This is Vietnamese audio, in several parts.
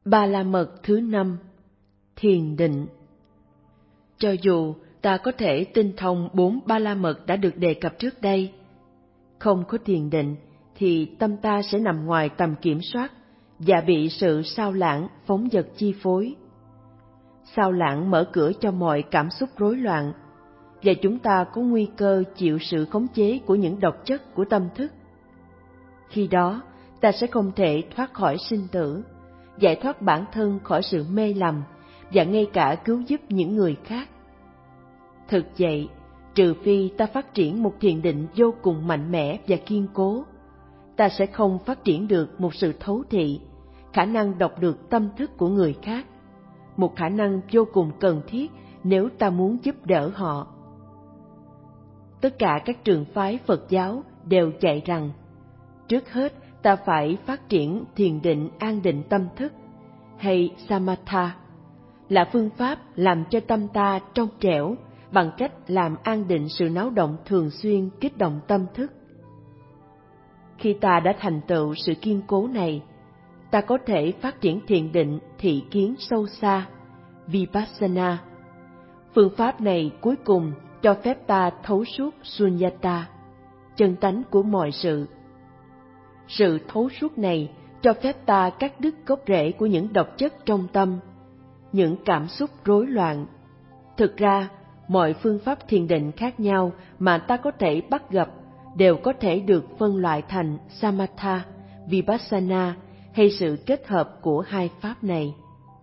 Ba la mật thứ 5. Thiền định. Cho dù ta có thể tinh thông 4 ba la mật đã được đề cập trước đây, không có thiền định thì tâm ta sẽ nằm ngoài tầm kiểm soát và bị sự sao lãng phóng dật chi phối. Sao lãng mở cửa cho mọi cảm xúc rối loạn, và chúng ta có nguy cơ chịu sự khống chế của những độc chất của tâm thức. Khi đó, ta sẽ không thể thoát khỏi sinh tử, giải thoát bản thân khỏi sự mê lầm và ngay cả cứu giúp những người khác. Thực vậy, trừ phi ta phát triển một thiền định vô cùng mạnh mẽ và kiên cố, ta sẽ không phát triển được một sự thấu thị, khả năng đọc được tâm thức của người khác, một khả năng vô cùng cần thiết nếu ta muốn giúp đỡ họ. Tất cả các trường phái Phật giáo đều dạy rằng, trước hết ta phải phát triển thiền định an định tâm thức, hay Samatha, là phương pháp làm cho tâm ta trong trẻo bằng cách làm an định sự náo động thường xuyên kích động tâm thức. Khi ta đã thành tựu sự kiên cố này, ta có thể phát triển thiền định thị kiến sâu xa, Vipassana. Phương pháp này cuối cùng cho phép ta thấu suốt Sunyata, chân tánh của mọi sự. Sự thấu suốt này cho phép ta cắt đứt gốc rễ của những độc chất trong tâm, những cảm xúc rối loạn. Thực ra, mọi phương pháp thiền định khác nhau mà ta có thể bắt gặp đều có thể được phân loại thành Samatha, Vipassana hay sự kết hợp của hai pháp này.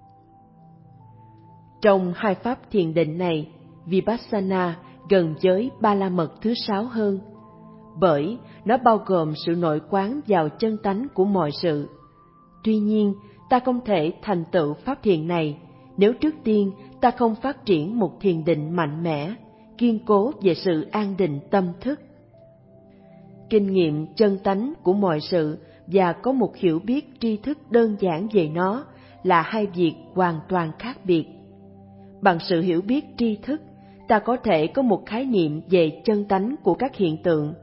Trong hai pháp thiền định này, Vipassana gần với ba la mật thứ 6 hơn, bởi nó bao gồm sự nội quán vào chân tánh của mọi sự. Tuy nhiên, ta không thể thành tựu pháp thiền này nếu trước tiên ta không phát triển một thiền định mạnh mẽ, kiên cố về sự an định tâm thức. Kinh nghiệm chân tánh của mọi sự và có một hiểu biết tri thức đơn giản về nó là hai việc hoàn toàn khác biệt. Bằng sự hiểu biết tri thức, ta có thể có một khái niệm về chân tánh của các hiện tượng.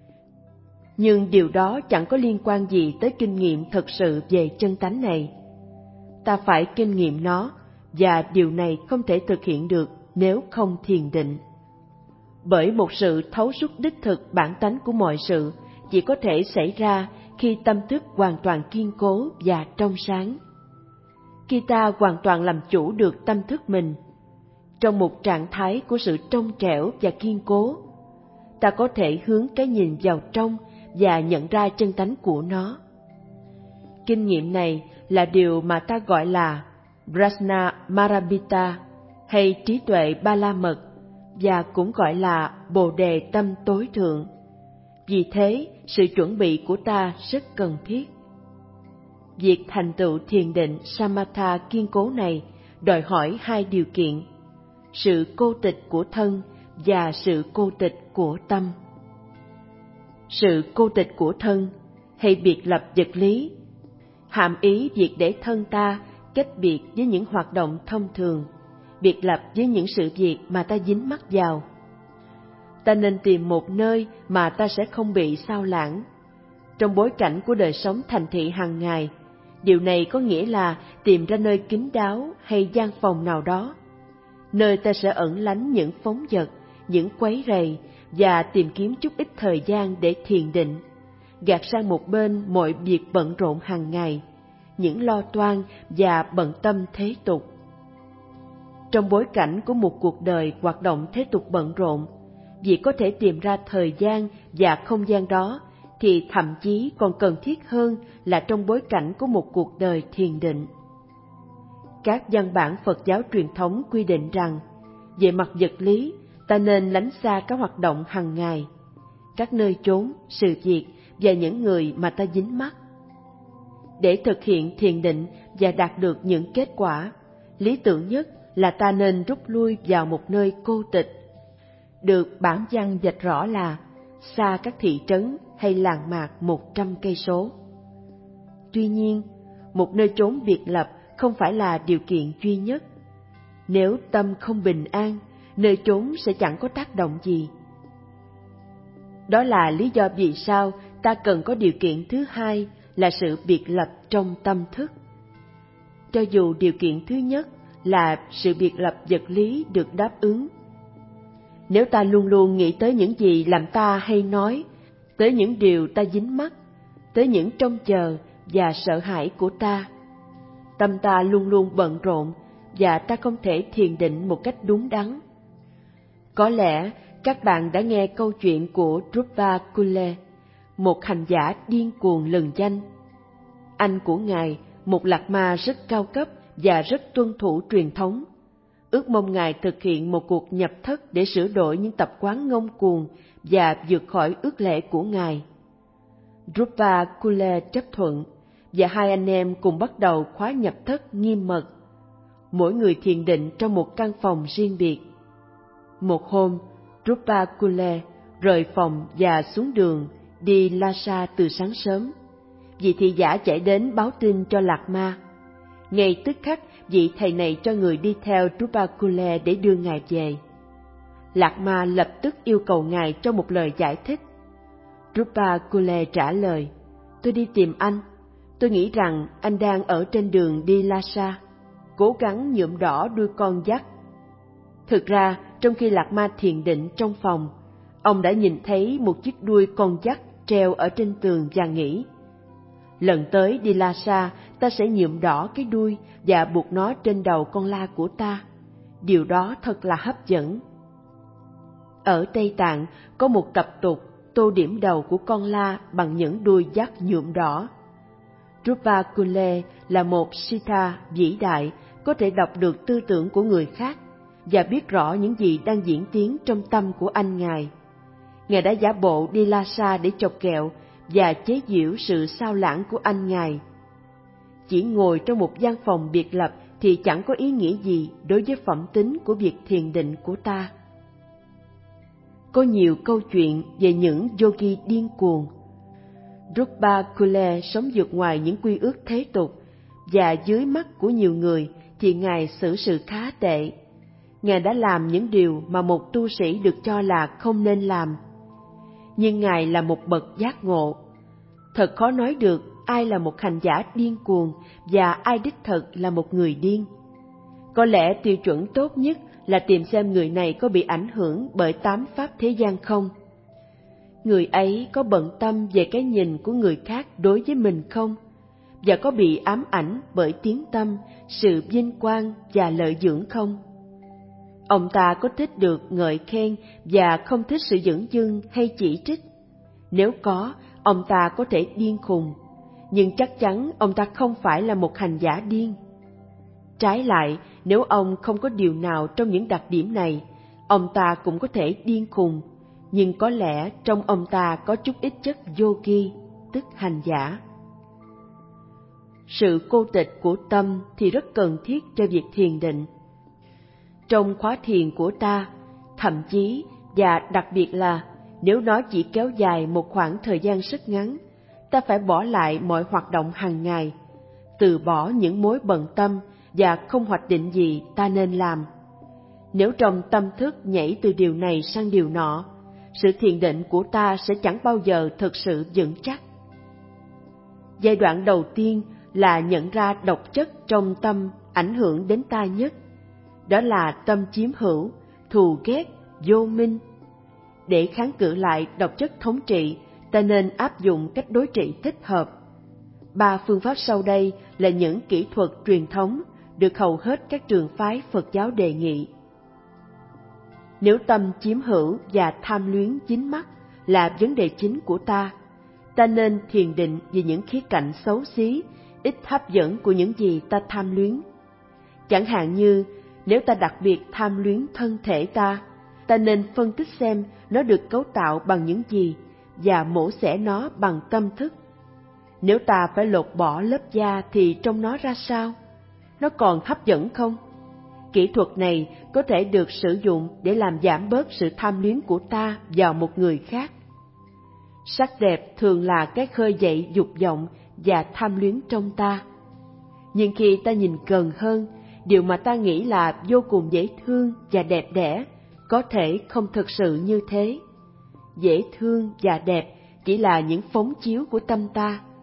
Nhưng điều đó chẳng có liên quan gì tới kinh nghiệm thật sự về chân tánh này. Ta phải kinh nghiệm nó, và điều này không thể thực hiện được nếu không thiền định. Bởi một sự thấu suốt đích thực bản tánh của mọi sự chỉ có thể xảy ra khi tâm thức hoàn toàn kiên cố và trong sáng. Khi ta hoàn toàn làm chủ được tâm thức mình, trong một trạng thái của sự trong trẻo và kiên cố, ta có thể hướng cái nhìn vào trong và nhận ra chân tánh của nó. Kinh nghiệm này là điều mà ta gọi là Prajna Marabita hay trí tuệ ba la mật, và cũng gọi là Bồ đề tâm tối thượng. Vì thế, sự chuẩn bị của ta rất cần thiết. Việc thành tựu thiền định Samatha kiên cố này đòi hỏi hai điều kiện: sự cô tịch của thân và sự cô tịch của tâm. Sự cô tịch của thân, hay biệt lập vật lý, hàm ý việc để thân ta cách biệt với những hoạt động thông thường, biệt lập với những sự việc mà ta dính mắc vào. Ta nên tìm một nơi mà ta sẽ không bị sao lãng. Trong bối cảnh của đời sống thành thị hàng ngày, điều này có nghĩa là tìm ra nơi kín đáo hay gian phòng nào đó, nơi ta sẽ ẩn lánh những phóng dật, những quấy rầy, và tìm kiếm chút ít thời gian để thiền định, gạt sang một bên mọi việc bận rộn hàng ngày, những lo toan và bận tâm thế tục. Trong bối cảnh của một cuộc đời hoạt động thế tục bận rộn, vì có thể tìm ra thời gian và không gian đó thì thậm chí còn cần thiết hơn là trong bối cảnh của một cuộc đời thiền định. Các văn bản Phật giáo truyền thống quy định rằng, về mặt vật lý, ta nên lánh xa các hoạt động hàng ngày, các nơi chốn, sự việc và những người mà ta dính mắc. Để thực hiện thiền định và đạt được những kết quả, lý tưởng nhất là ta nên rút lui vào một nơi cô tịch, được bản văn vạch rõ là xa các thị trấn hay làng mạc 100 cây số. Tuy nhiên, một nơi chốn biệt lập không phải là điều kiện duy nhất. Nếu tâm không bình an, nơi chốn sẽ chẳng có tác động gì. Đó là lý do vì sao ta cần có điều kiện thứ hai là sự biệt lập trong tâm thức. cho dù điều kiện thứ nhất là sự biệt lập vật lý được đáp ứng. Nếu ta luôn luôn nghĩ tới những gì làm ta hay nói, tới những điều ta dính mắc, tới những trông chờ và sợ hãi của ta, tâm ta luôn luôn bận rộn và ta không thể thiền định một cách đúng đắn. Có lẽ các bạn đã nghe câu chuyện của Rupa Kule, một hành giả điên cuồng lừng danh. Anh của Ngài, một lạc ma rất cao cấp và rất tuân thủ truyền thống, ước mong Ngài thực hiện một cuộc nhập thất để sửa đổi những tập quán ngông cuồng và vượt khỏi ước lệ của Ngài. Rupa Kule chấp thuận, và hai anh em cùng bắt đầu khóa nhập thất nghiêm mật. Mỗi người thiền định trong một căn phòng riêng biệt. Một hôm, Rupa Kule rời phòng và xuống đường đi Lhasa từ sáng sớm. Vị thị giả chạy đến báo tin cho lạc ma. Ngay tức khắc, vị thầy này cho người đi theo Rupa Kule để đưa Ngài về. Lạc ma lập tức yêu cầu Ngài cho một lời giải thích. Rupa Kule trả lời, tôi đi tìm anh. Tôi nghĩ rằng anh đang ở trên đường đi Lhasa, cố gắng nhuộm đỏ đuôi con dắt. Thực ra, trong khi lạc ma thiền định trong phòng, ông đã nhìn thấy một chiếc đuôi con dắt treo ở trên tường và nghĩ, lần tới đi Lhasa, ta sẽ nhuộm đỏ cái đuôi và buộc nó trên đầu con la của ta. Điều đó thật là hấp dẫn. Ở Tây Tạng có một tập tục tô điểm đầu của con la bằng những đuôi dắt nhuộm đỏ. Rupa Kule là một Siddha vĩ đại, có thể đọc được tư tưởng của người khác và biết rõ những gì đang diễn tiến trong tâm của anh Ngài. Ngài đã giả bộ đi Lhasa để chọc ghẹo và chế giễu sự sao lãng của anh Ngài. Chỉ ngồi trong một gian phòng biệt lập thì chẳng có ý nghĩa gì đối với phẩm tính của việc thiền định của ta. Có nhiều câu chuyện về những yogi điên cuồng. Rupa Kule sống vượt ngoài những quy ước thế tục, và dưới mắt của nhiều người thì Ngài xử sự khá tệ. Ngài đã làm những điều mà một tu sĩ được cho là không nên làm. Nhưng Ngài là một bậc giác ngộ. Thật khó nói được ai là một hành giả điên cuồng và ai đích thực là một người điên. Có lẽ tiêu chuẩn tốt nhất là tìm xem người này có bị ảnh hưởng bởi 8 pháp thế gian không. Người ấy có bận tâm về cái nhìn của người khác đối với mình không? Và có bị ám ảnh bởi tiếng tăm, sự vinh quang và lợi dưỡng không? Ông ta có thích được ngợi khen và không thích sự dửng dưng hay chỉ trích? Nếu có, ông ta có thể điên khùng, nhưng chắc chắn ông ta không phải là một hành giả điên. Trái lại, nếu ông không có điều nào trong những đặc điểm này, ông ta cũng có thể điên khùng, nhưng có lẽ trong ông ta có chút ít chất yogi, tức hành giả. Sự cô tịch của tâm thì rất cần thiết cho việc thiền định. Trong khóa thiền của ta, thậm chí và đặc biệt là nếu nó chỉ kéo dài một khoảng thời gian rất ngắn, ta phải bỏ lại mọi hoạt động hàng ngày, từ bỏ những mối bận tâm và không hoạch định gì ta nên làm. Nếu trong tâm thức nhảy từ điều này sang điều nọ, sự thiền định của ta sẽ chẳng bao giờ thực sự vững chắc. Giai đoạn đầu tiên là nhận ra độc chất trong tâm ảnh hưởng đến ta nhất. Đó là tâm chiếm hữu, thù ghét, vô minh. Để kháng cự lại độc chất thống trị, ta nên áp dụng cách đối trị thích hợp. 3 phương pháp sau đây là những kỹ thuật truyền thống được hầu hết các trường phái Phật giáo đề nghị. Nếu tâm chiếm hữu và tham luyến dính mắc là vấn đề chính của ta, ta nên thiền định về những khía cạnh xấu xí, ít hấp dẫn của những gì ta tham luyến. Chẳng hạn như, nếu ta đặc biệt tham luyến thân thể ta nên phân tích xem nó được cấu tạo bằng những gì và mổ xẻ nó bằng tâm thức. Nếu ta phải lột bỏ lớp da thì trông nó ra sao? Nó còn hấp dẫn không? Kỹ thuật này có thể được sử dụng để làm giảm bớt sự tham luyến của ta vào một người khác. Sắc đẹp thường là cái khơi dậy dục vọng và tham luyến trong ta. Nhưng khi ta nhìn gần hơn, điều mà ta nghĩ là vô cùng dễ thương và đẹp đẽ có thể không thực sự như thế. Dễ thương và đẹp chỉ là những phóng chiếu của tâm ta.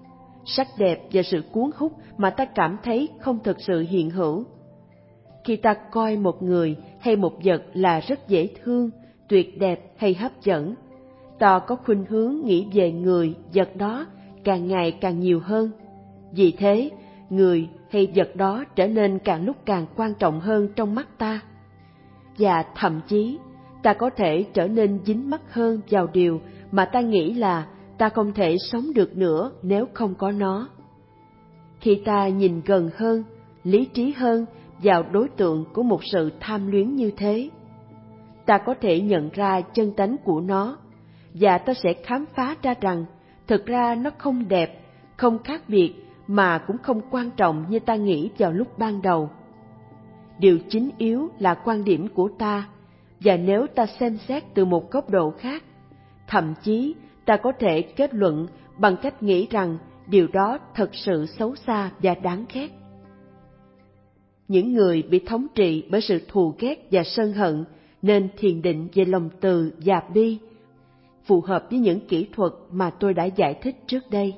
sắc đẹp và sự cuốn hút mà ta cảm thấy không thực sự hiện hữu. Khi ta coi một người hay một vật là rất dễ thương, tuyệt đẹp hay hấp dẫn, ta có khuynh hướng nghĩ về người, vật đó càng ngày càng nhiều hơn. Vì thế, người hay vật đó trở nên càng lúc càng quan trọng hơn trong mắt ta. Và thậm chí, ta có thể trở nên dính mắc hơn vào điều mà ta nghĩ là ta không thể sống được nữa nếu không có nó. Khi ta nhìn gần hơn, lý trí hơn vào đối tượng của một sự tham luyến như thế, ta có thể nhận ra chân tánh của nó, và ta sẽ khám phá ra rằng thực ra nó không đẹp, không khác biệt mà cũng không quan trọng như ta nghĩ vào lúc ban đầu. Điều chính yếu là quan điểm của ta, và nếu ta xem xét từ một góc độ khác, thậm chí ta có thể kết luận bằng cách nghĩ rằng điều đó thật sự xấu xa và đáng ghét. Những người bị thống trị bởi sự thù ghét và sân hận nên thiền định về lòng từ và bi, phù hợp với những kỹ thuật mà tôi đã giải thích trước đây.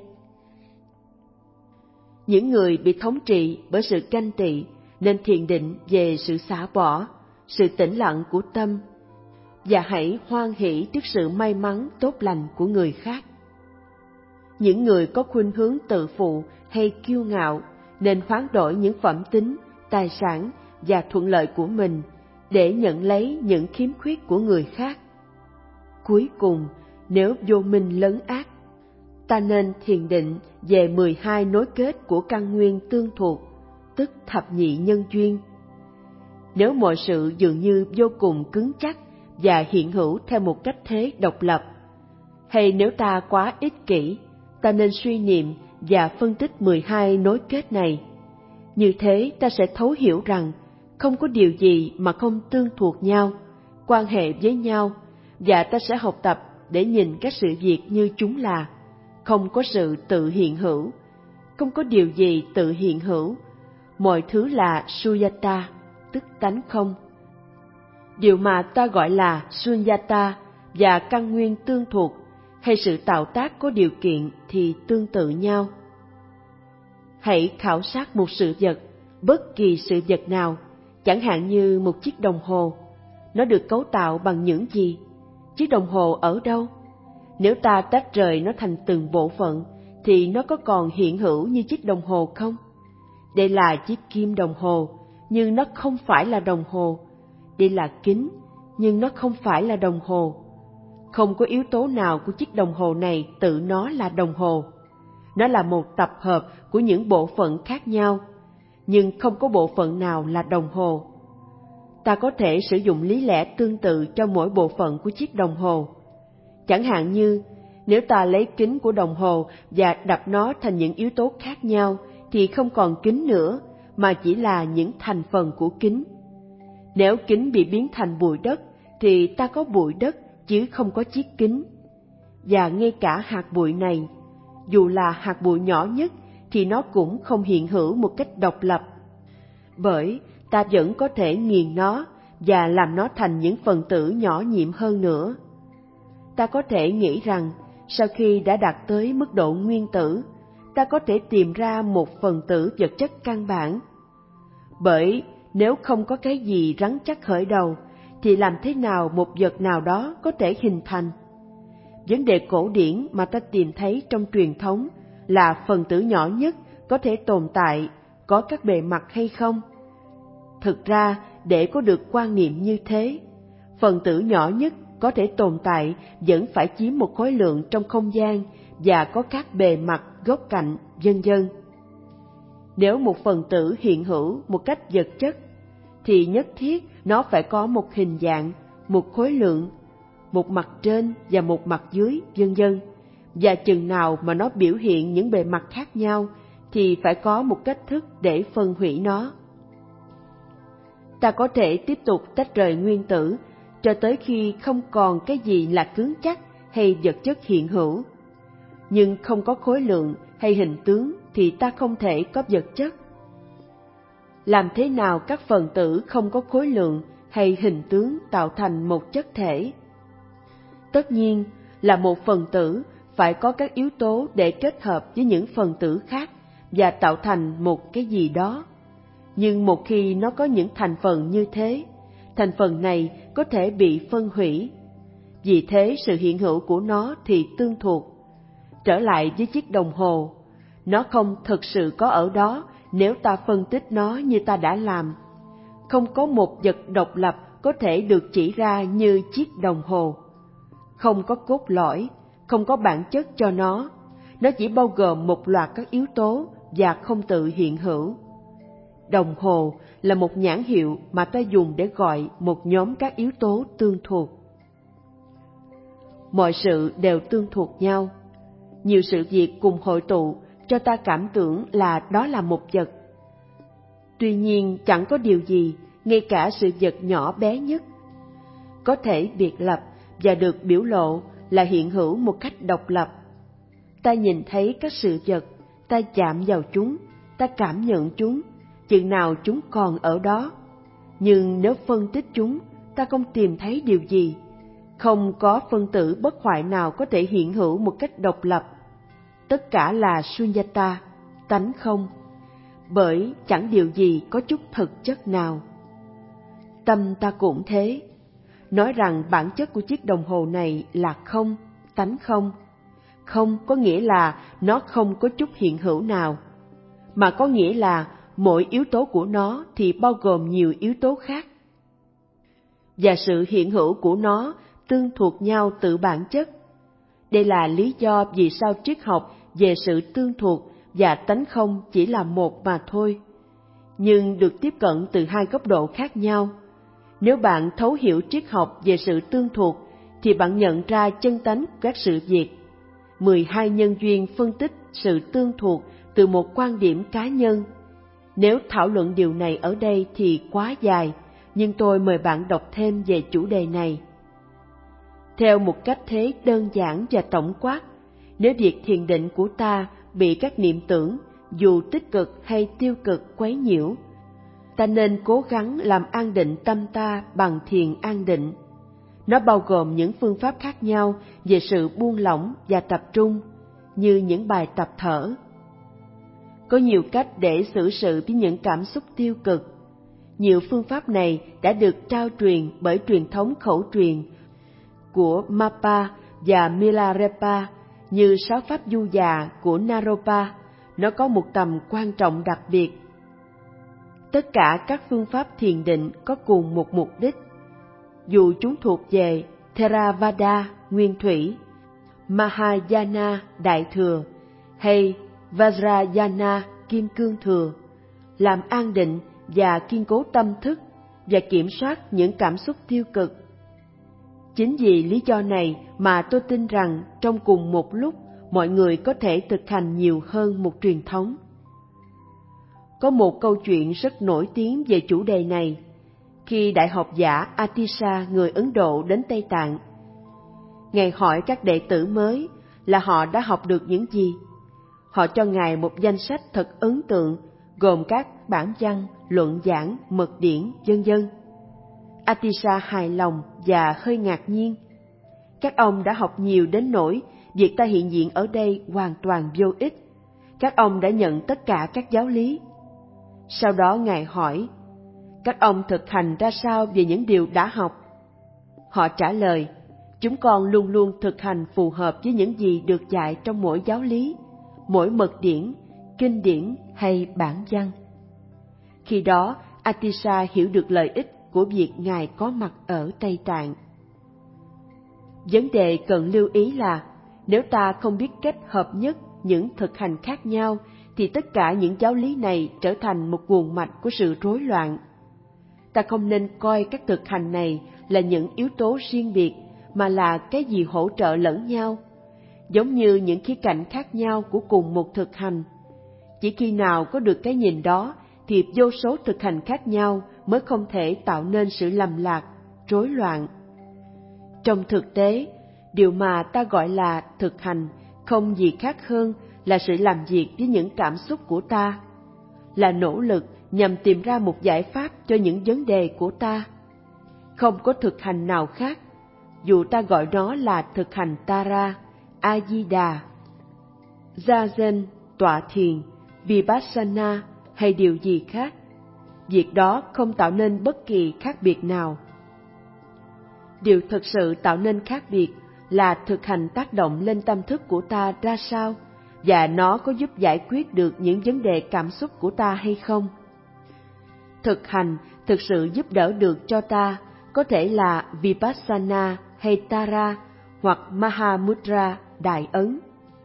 Những người bị thống trị bởi sự ganh tị nên thiền định về sự xả bỏ, sự tĩnh lặng của tâm, và hãy hoan hỷ trước sự may mắn tốt lành của người khác. Những người có khuynh hướng tự phụ hay kiêu ngạo nên hoán đổi những phẩm tính, tài sản và thuận lợi của mình để nhận lấy những khiếm khuyết của người khác. Cuối cùng, nếu vô minh lấn át, ta nên thiền định về 12 nối kết của căn nguyên tương thuộc, tức thập nhị nhân duyên. Nếu mọi sự dường như vô cùng cứng chắc và hiện hữu theo một cách thế độc lập, hay nếu ta quá ích kỷ, ta nên suy niệm và phân tích 12 nối kết này. Như thế ta sẽ thấu hiểu rằng không có điều gì mà không tương thuộc nhau, quan hệ với nhau, và ta sẽ học tập để nhìn các sự việc như chúng là. Không có sự tự hiện hữu, không có điều gì tự hiện hữu, mọi thứ là Suyata, tức tánh không. Điều mà ta gọi là Sunyata và căn nguyên tương thuộc hay sự tạo tác có điều kiện thì tương tự nhau. Hãy khảo sát một sự vật, bất kỳ sự vật nào, chẳng hạn như một chiếc đồng hồ. Nó được cấu tạo bằng những gì? Chiếc đồng hồ ở đâu? Nếu ta tách rời nó thành từng bộ phận, thì nó có còn hiện hữu như chiếc đồng hồ không? Đây là chiếc kim đồng hồ, nhưng nó không phải là đồng hồ. Đây là kính, nhưng nó không phải là đồng hồ. Không có yếu tố nào của chiếc đồng hồ này tự nó là đồng hồ. Nó là một tập hợp của những bộ phận khác nhau, nhưng không có bộ phận nào là đồng hồ. Ta có thể sử dụng lý lẽ tương tự cho mỗi bộ phận của chiếc đồng hồ. Chẳng hạn như, nếu ta lấy kính của đồng hồ và đập nó thành những yếu tố khác nhau, thì không còn kính nữa, mà chỉ là những thành phần của kính. Nếu kính bị biến thành bụi đất, thì ta có bụi đất, chứ không có chiếc kính. Và ngay cả hạt bụi này, dù là hạt bụi nhỏ nhất, thì nó cũng không hiện hữu một cách độc lập. Bởi ta vẫn có thể nghiền nó và làm nó thành những phần tử nhỏ nhiệm hơn nữa. Ta có thể nghĩ rằng, sau khi đã đạt tới mức độ nguyên tử, ta có thể tìm ra một phần tử vật chất căn bản. Bởi nếu không có cái gì rắn chắc khởi đầu, thì làm thế nào một vật nào đó có thể hình thành? Vấn đề cổ điển mà ta tìm thấy trong truyền thống là phần tử nhỏ nhất có thể tồn tại, có các bề mặt hay không? Thực ra, để có được quan niệm như thế, phần tử nhỏ nhất có thể tồn tại vẫn phải chiếm một khối lượng trong không gian và có các bề mặt, góc cạnh, vân vân. Nếu một phần tử hiện hữu một cách vật chất, thì nhất thiết nó phải có một hình dạng, một khối lượng, một mặt trên và một mặt dưới, vân vân. Và chừng nào mà nó biểu hiện những bề mặt khác nhau, thì phải có một cách thức để phân hủy nó. Ta có thể tiếp tục tách rời nguyên tử, cho tới khi không còn cái gì là cứng chắc hay vật chất hiện hữu. Nhưng không có khối lượng hay hình tướng thì ta không thể có vật chất. Làm thế nào các phần tử không có khối lượng hay hình tướng tạo thành một chất thể? Tất nhiên là một phần tử phải có các yếu tố để kết hợp với những phần tử khác và tạo thành một cái gì đó. Nhưng một khi nó có những thành phần như thế, thành phần này có thể bị phân hủy. Vì thế sự hiện hữu của nó thì tương thuộc. Trở lại với chiếc đồng hồ, nó không thực sự có ở đó nếu ta phân tích nó như ta đã làm. Không có một vật độc lập có thể được chỉ ra như chiếc đồng hồ. Không có cốt lõi, không có bản chất cho nó. Nó chỉ bao gồm một loạt các yếu tố và không tự hiện hữu. Đồng hồ là một nhãn hiệu mà ta dùng để gọi một nhóm các yếu tố tương thuộc. Mọi sự đều tương thuộc nhau. Nhiều sự việc cùng hội tụ cho ta cảm tưởng là đó là một vật. Tuy nhiên chẳng có điều gì, ngay cả sự vật nhỏ bé nhất, có thể biệt lập và được biểu lộ là hiện hữu một cách độc lập. Ta nhìn thấy các sự vật, ta chạm vào chúng, ta cảm nhận chúng, chừng nào chúng còn ở đó. Nhưng nếu phân tích chúng, ta không tìm thấy điều gì. Không có phân tử bất hoại nào có thể hiện hữu một cách độc lập. Tất cả là sunyata, tánh không, bởi chẳng điều gì có chút thực chất nào. Tâm ta cũng thế. Nói rằng bản chất của chiếc đồng hồ này là không, tánh không. Không có nghĩa là nó không có chút hiện hữu nào, mà có nghĩa là mỗi yếu tố của nó thì bao gồm nhiều yếu tố khác. Và sự hiện hữu của nó tương thuộc nhau tự bản chất. Đây là lý do vì sao triết học về sự tương thuộc và tánh không chỉ là một mà thôi, nhưng được tiếp cận từ hai góc độ khác nhau. Nếu bạn thấu hiểu triết học về sự tương thuộc, thì bạn nhận ra chân tánh của các sự việc. 12 nhân duyên phân tích sự tương thuộc từ một quan điểm cá nhân. Nếu thảo luận điều này ở đây thì quá dài, nhưng tôi mời bạn đọc thêm về chủ đề này. Theo một cách thế đơn giản và tổng quát, nếu việc thiền định của ta bị các niệm tưởng, dù tích cực hay tiêu cực quấy nhiễu, ta nên cố gắng làm an định tâm ta bằng thiền an định. Nó bao gồm những phương pháp khác nhau về sự buông lỏng và tập trung, như những bài tập thở. Có nhiều cách để xử sự với những cảm xúc tiêu cực. Nhiều phương pháp này đã được trao truyền bởi truyền thống khẩu truyền của Mappa và Milarepa, như sáu pháp du già của Naropa. Nó có một tầm quan trọng đặc biệt. Tất cả các phương pháp thiền định có cùng một mục đích. Dù chúng thuộc về Theravada nguyên thủy, Mahayana đại thừa hay Vajrayana kim cương thừa, làm an định và kiên cố tâm thức và kiểm soát những cảm xúc tiêu cực. Chính vì lý do này mà tôi tin rằng trong cùng một lúc mọi người có thể thực hành nhiều hơn một truyền thống. Có một câu chuyện rất nổi tiếng về chủ đề này. Khi đại học giả Atisha người Ấn Độ đến Tây Tạng, Ngài hỏi các đệ tử mới là họ đã học được những gì. Họ cho Ngài một danh sách thật ấn tượng, gồm các bản văn, luận giảng, mật điển, vân vân. Atisha hài lòng và hơi ngạc nhiên. Các ông đã học nhiều đến nỗi việc ta hiện diện ở đây hoàn toàn vô ích. Các ông đã nhận tất cả các giáo lý. Sau đó Ngài hỏi, các ông thực hành ra sao về những điều đã học? Họ trả lời, chúng con luôn luôn thực hành phù hợp với những gì được dạy trong mỗi giáo lý, mỗi mật điển, kinh điển hay bản văn. Khi đó, Atisha hiểu được lợi ích của việc Ngài có mặt ở Tây Tạng. Vấn đề cần lưu ý là, nếu ta không biết cách hợp nhất những thực hành khác nhau, thì tất cả những giáo lý này trở thành một nguồn mạch của sự rối loạn. Ta không nên coi các thực hành này là những yếu tố riêng biệt, mà là cái gì hỗ trợ lẫn nhau, giống như những khía cạnh khác nhau của cùng một thực hành. Chỉ khi nào có được cái nhìn đó, thì vô số thực hành khác nhau mới không thể tạo nên sự lầm lạc, rối loạn. Trong thực tế, điều mà ta gọi là thực hành không gì khác hơn là sự làm việc với những cảm xúc của ta, là nỗ lực nhằm tìm ra một giải pháp cho những vấn đề của ta. Không có thực hành nào khác, dù ta gọi nó là thực hành Tara, A-di-đà, Zazen, tọa thiền, Vipassana hay điều gì khác, việc đó không tạo nên bất kỳ khác biệt nào. Điều thực sự tạo nên khác biệt là thực hành tác động lên tâm thức của ta ra sao, và nó có giúp giải quyết được những vấn đề cảm xúc của ta hay không. Thực hành thực sự giúp đỡ được cho ta có thể là Vipassana hay Tara hoặc Mahamudra đại ấn.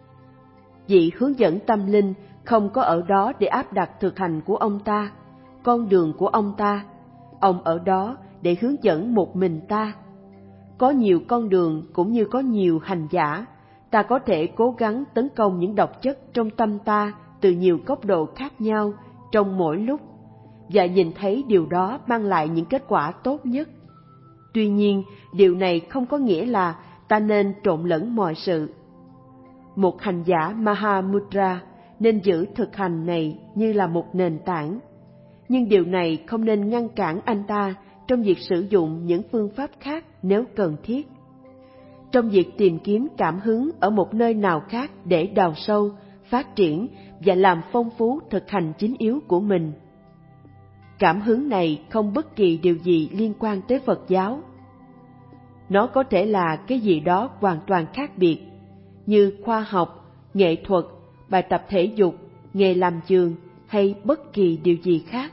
Vị hướng dẫn tâm linh không có ở đó để áp đặt thực hành của ông ta, con đường của ông ta. Ông ở đó để hướng dẫn một mình ta. Có nhiều con đường cũng như có nhiều hành giả, ta có thể cố gắng tấn công những độc chất trong tâm ta từ nhiều góc độ khác nhau trong mỗi lúc, và nhìn thấy điều đó mang lại những kết quả tốt nhất. Tuy nhiên, điều này không có nghĩa là ta nên trộn lẫn mọi sự. Một hành giả Mahamudra nên giữ thực hành này như là một nền tảng, nhưng điều này không nên ngăn cản anh ta trong việc sử dụng những phương pháp khác nếu cần thiết. Trong việc tìm kiếm cảm hứng ở một nơi nào khác để đào sâu, phát triển và làm phong phú thực hành chính yếu của mình. Cảm hứng này không bất kỳ điều gì liên quan tới Phật giáo. Nó có thể là cái gì đó hoàn toàn khác biệt, như khoa học, nghệ thuật, bài tập thể dục, nghề làm vườn hay bất kỳ điều gì khác.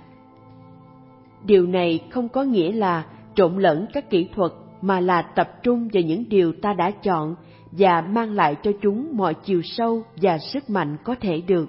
Điều này không có nghĩa là trộn lẫn các kỹ thuật, mà là tập trung vào những điều ta đã chọn và mang lại cho chúng mọi chiều sâu và sức mạnh có thể được.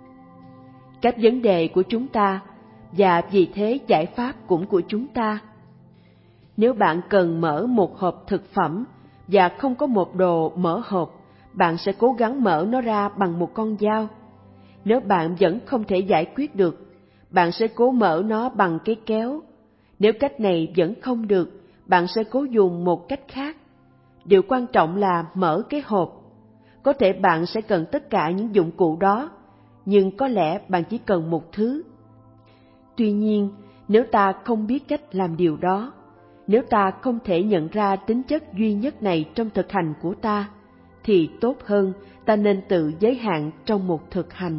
Các vấn đề của chúng ta, và vì thế giải pháp cũng của chúng ta. Nếu bạn cần mở một hộp thực phẩm và không có một đồ mở hộp, bạn sẽ cố gắng mở nó ra bằng một con dao. Nếu bạn vẫn không thể giải quyết được, bạn sẽ cố mở nó bằng cái kéo. Nếu cách này vẫn không được, bạn sẽ cố dùng một cách khác. Điều quan trọng là mở cái hộp. Có thể bạn sẽ cần tất cả những dụng cụ đó, nhưng có lẽ bạn chỉ cần một thứ. Tuy nhiên, nếu ta không biết cách làm điều đó, nếu ta không thể nhận ra tính chất duy nhất này trong thực hành của ta, thì tốt hơn ta nên tự giới hạn trong một thực hành.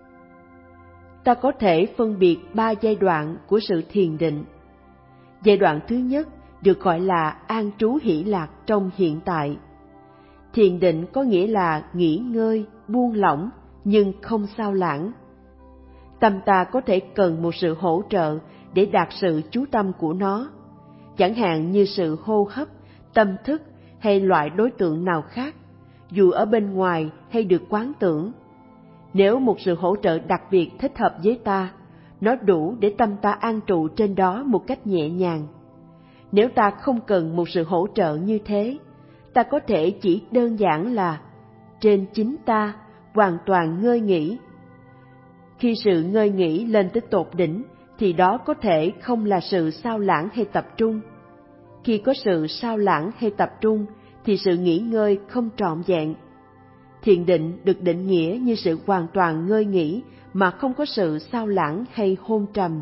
Ta có thể phân biệt 3 giai đoạn của sự thiền định. Giai đoạn thứ nhất được gọi là an trú hỷ lạc trong hiện tại. Thiền định có nghĩa là nghỉ ngơi, buông lỏng, nhưng không sao lãng. Tâm ta có thể cần một sự hỗ trợ để đạt sự chú tâm của nó, chẳng hạn như sự hô hấp, tâm thức hay loại đối tượng nào khác, dù ở bên ngoài hay được quán tưởng. Nếu một sự hỗ trợ đặc biệt thích hợp với ta, nó đủ để tâm ta an trụ trên đó một cách nhẹ nhàng. Nếu ta không cần một sự hỗ trợ như thế, ta có thể chỉ đơn giản là trên chính ta, hoàn toàn ngơi nghỉ. Khi sự ngơi nghỉ lên tới tột đỉnh, thì đó có thể không là sự sao lãng hay tập trung. Khi có sự sao lãng hay tập trung, thì sự nghỉ ngơi không trọn vẹn. Thiền định được định nghĩa như sự hoàn toàn ngơi nghỉ mà không có sự sao lãng hay hôn trầm.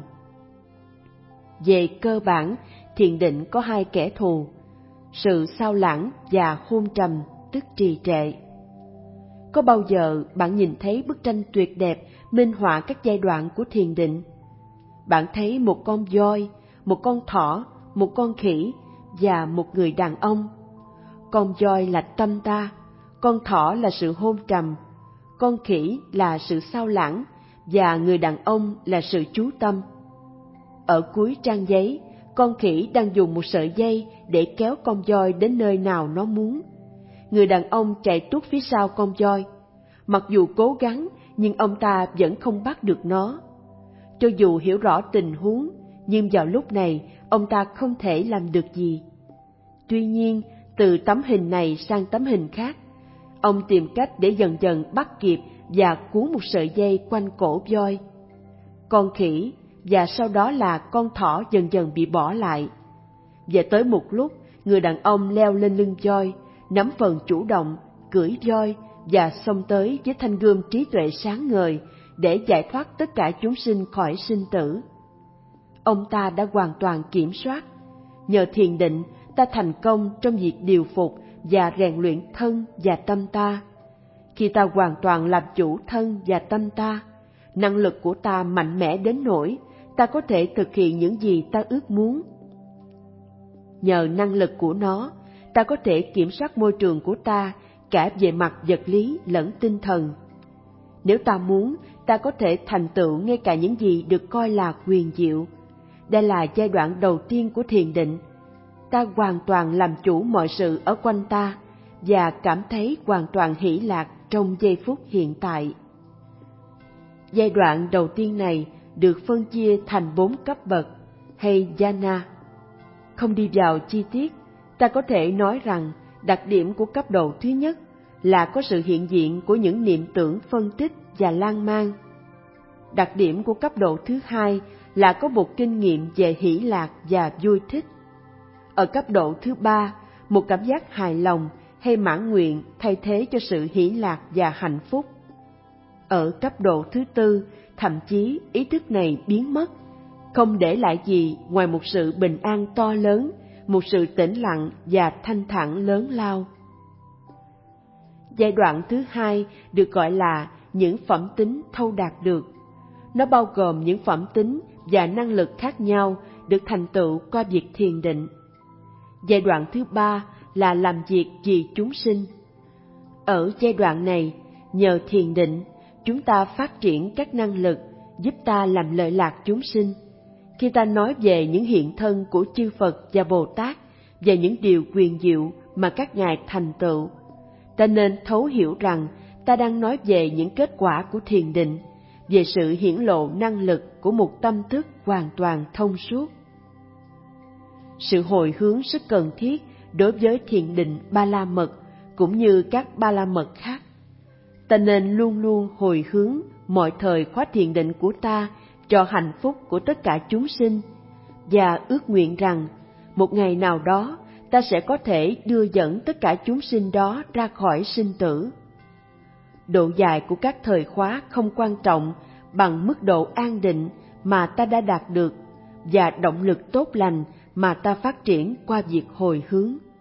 Về cơ bản, thiền định có 2 kẻ thù: sự sao lãng và hôn trầm, tức trì trệ. Có bao giờ bạn nhìn thấy bức tranh tuyệt đẹp minh họa các giai đoạn của thiền định? Bạn thấy một con voi, một con thỏ, một con khỉ và một người đàn ông. Con voi là tâm ta, con thỏ là sự hôn trầm, con khỉ là sự sao lãng và người đàn ông là sự chú tâm. Ở cuối trang giấy, con khỉ đang dùng một sợi dây để kéo con voi đến nơi nào nó muốn. Người đàn ông chạy tuốt phía sau con voi. Mặc dù cố gắng, nhưng ông ta vẫn không bắt được nó. Cho dù hiểu rõ tình huống, nhưng vào lúc này, ông ta không thể làm được gì. Tuy nhiên, từ tấm hình này sang tấm hình khác, ông tìm cách để dần dần bắt kịp và cuốn một sợi dây quanh cổ voi. Con khỉ và sau đó là con thỏ dần dần bị bỏ lại. Và tới một lúc, người đàn ông leo lên lưng voi, nắm phần chủ động, cưỡi voi và xông tới với thanh gươm trí tuệ sáng ngời để giải thoát tất cả chúng sinh khỏi sinh tử. Ông ta đã hoàn toàn kiểm soát. Nhờ thiền định, ta thành công trong việc điều phục và rèn luyện thân và tâm ta. Khi ta hoàn toàn làm chủ thân và tâm ta, năng lực của ta mạnh mẽ đến nỗi ta có thể thực hiện những gì ta ước muốn. Nhờ năng lực của nó, ta có thể kiểm soát môi trường của ta cả về mặt vật lý lẫn tinh thần. Nếu ta muốn, ta có thể thành tựu ngay cả những gì được coi là huyền diệu. Đây là giai đoạn đầu tiên của thiền định. Ta hoàn toàn làm chủ mọi sự ở quanh ta và cảm thấy hoàn toàn hỷ lạc trong giây phút hiện tại. Giai đoạn đầu tiên này được phân chia thành 4 cấp bậc hay jhana. Không đi vào chi tiết, ta có thể nói rằng đặc điểm của cấp độ thứ nhất là có sự hiện diện của những niệm tưởng phân tích và lan man. Đặc điểm của cấp độ thứ hai là có một kinh nghiệm về hỷ lạc và vui thích. Ở cấp độ thứ ba, một cảm giác hài lòng hay mãn nguyện thay thế cho sự hỷ lạc và hạnh phúc. Ở cấp độ thứ tư, thậm chí ý thức này biến mất, không để lại gì ngoài một sự bình an to lớn, một sự tĩnh lặng và thanh thản lớn lao. Giai đoạn thứ hai được gọi là những phẩm tính thâu đạt được. Nó bao gồm những phẩm tính và năng lực khác nhau được thành tựu qua việc thiền định. Giai đoạn thứ ba là làm việc vì chúng sinh. Ở giai đoạn này, nhờ thiền định, chúng ta phát triển các năng lực giúp ta làm lợi lạc chúng sinh. Khi ta nói về những hiện thân của chư Phật và Bồ Tát và những điều quyền diệu mà các ngài thành tựu, ta nên thấu hiểu rằng ta đang nói về những kết quả của thiền định, về sự hiển lộ năng lực của một tâm thức hoàn toàn thông suốt. Sự hồi hướng rất cần thiết đối với thiền định Ba La Mật cũng như các Ba La Mật khác. Ta nên luôn luôn hồi hướng mọi thời khóa thiền định của ta cho hạnh phúc của tất cả chúng sinh và ước nguyện rằng một ngày nào đó ta sẽ có thể đưa dẫn tất cả chúng sinh đó ra khỏi sinh tử. Độ dài của các thời khóa không quan trọng bằng mức độ an định mà ta đã đạt được và động lực tốt lành mà ta phát triển qua việc hồi hướng.